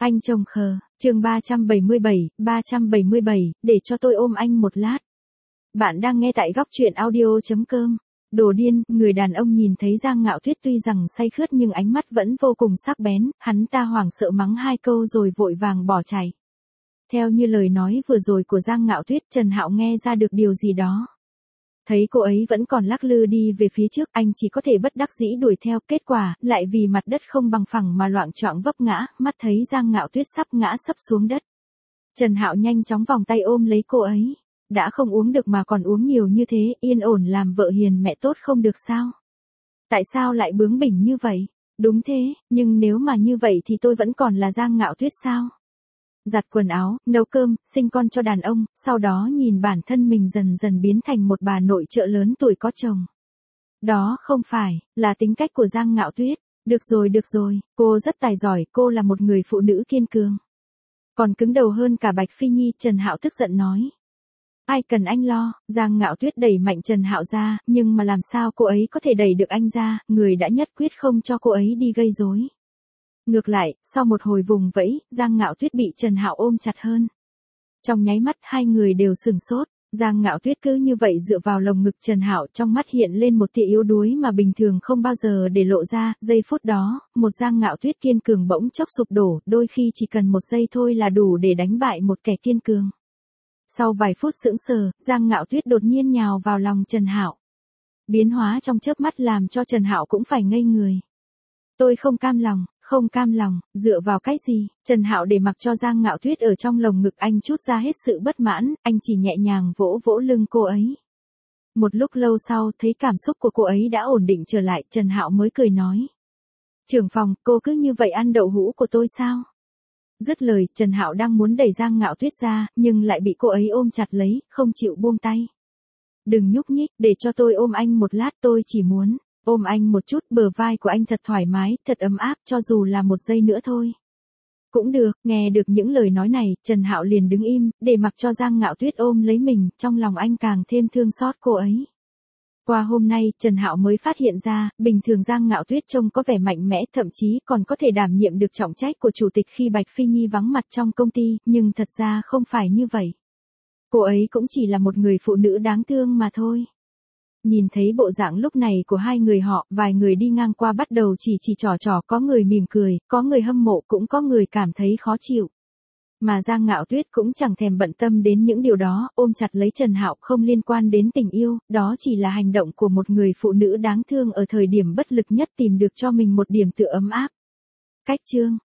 Anh chồng khờ, chương 377, để cho tôi ôm anh một lát. Bạn đang nghe tại góc truyện audio.com. Đồ điên, người đàn ông nhìn thấy Giang Ngạo Tuyết tuy rằng say khướt nhưng ánh mắt vẫn vô cùng sắc bén, hắn ta hoảng sợ mắng hai câu rồi vội vàng bỏ chạy. Theo như lời nói vừa rồi của Giang Ngạo Tuyết, Trần Hạo nghe ra được điều gì đó. Thấy cô ấy vẫn còn lắc lư đi về phía trước, anh chỉ có thể bất đắc dĩ đuổi theo, kết quả, lại vì mặt đất không bằng phẳng mà loạng choạng vấp ngã, mắt thấy Giang Ngạo Tuyết sắp ngã sấp xuống đất. Trần Hạo nhanh chóng vòng tay ôm lấy cô ấy. Đã không uống được mà còn uống nhiều như thế, yên ổn làm vợ hiền mẹ tốt không được sao? Tại sao lại bướng bỉnh như vậy? Đúng thế, nhưng nếu mà như vậy thì tôi vẫn còn là Giang Ngạo Tuyết sao? Giặt quần áo, nấu cơm, sinh con cho đàn ông, sau đó nhìn bản thân mình dần dần biến thành một bà nội trợ lớn tuổi có chồng. Đó không phải là tính cách của Giang Ngạo Tuyết. Được rồi, cô rất tài giỏi, cô là một người phụ nữ kiên cường. Còn cứng đầu hơn cả Bạch Phi Nhi, Trần Hạo tức giận nói. Ai cần anh lo, Giang Ngạo Tuyết đẩy mạnh Trần Hạo ra, nhưng mà làm sao cô ấy có thể đẩy được anh ra, người đã nhất quyết không cho cô ấy đi gây rối. Ngược lại, sau một hồi vùng vẫy, Giang Ngạo Tuyết bị Trần Hạo ôm chặt hơn. Trong nháy mắt hai người đều sửng sốt, Giang Ngạo Tuyết cứ như vậy dựa vào lồng ngực Trần Hạo, trong mắt hiện lên một tia yếu đuối mà bình thường không bao giờ để lộ ra, giây phút đó, một Giang Ngạo Tuyết kiên cường bỗng chốc sụp đổ, đôi khi chỉ cần một giây thôi là đủ để đánh bại một kẻ kiên cường. Sau vài phút sững sờ, Giang Ngạo Tuyết đột nhiên nhào vào lòng Trần Hạo. Biến hóa trong chớp mắt làm cho Trần Hạo cũng phải ngây người. Tôi không cam lòng, dựa vào cái gì? Trần Hạo để mặc cho Giang Ngạo Tuyết ở trong lồng ngực anh trút ra hết sự bất mãn, anh chỉ nhẹ nhàng vỗ vỗ lưng cô ấy. Một lúc lâu sau, thấy cảm xúc của cô ấy đã ổn định trở lại, Trần Hạo mới cười nói. Trưởng phòng, cô cứ như vậy ăn đậu hũ của tôi sao? Dứt lời, Trần Hạo đang muốn đẩy Giang Ngạo Tuyết ra, nhưng lại bị cô ấy ôm chặt lấy, không chịu buông tay. Đừng nhúc nhích, để cho tôi ôm anh một lát, tôi chỉ muốn ôm anh một chút, bờ vai của anh thật thoải mái, thật ấm áp, cho dù là một giây nữa thôi. Cũng được, nghe được những lời nói này, Trần Hạo liền đứng im, để mặc cho Giang Ngạo Tuyết ôm lấy mình, trong lòng anh càng thêm thương xót cô ấy. Qua hôm nay, Trần Hạo mới phát hiện ra, bình thường Giang Ngạo Tuyết trông có vẻ mạnh mẽ, thậm chí còn có thể đảm nhiệm được trọng trách của chủ tịch khi Bạch Phi Nhi vắng mặt trong công ty, nhưng thật ra không phải như vậy. Cô ấy cũng chỉ là một người phụ nữ đáng thương mà thôi. Nhìn thấy bộ dạng lúc này của hai người họ, vài người đi ngang qua bắt đầu chỉ trò, có người mỉm cười, có người hâm mộ, cũng có người cảm thấy khó chịu. Mà Giang Ngạo Tuyết cũng chẳng thèm bận tâm đến những điều đó, ôm chặt lấy Trần Hạo không liên quan đến tình yêu, đó chỉ là hành động của một người phụ nữ đáng thương ở thời điểm bất lực nhất tìm được cho mình một điểm tựa ấm áp. Cách chương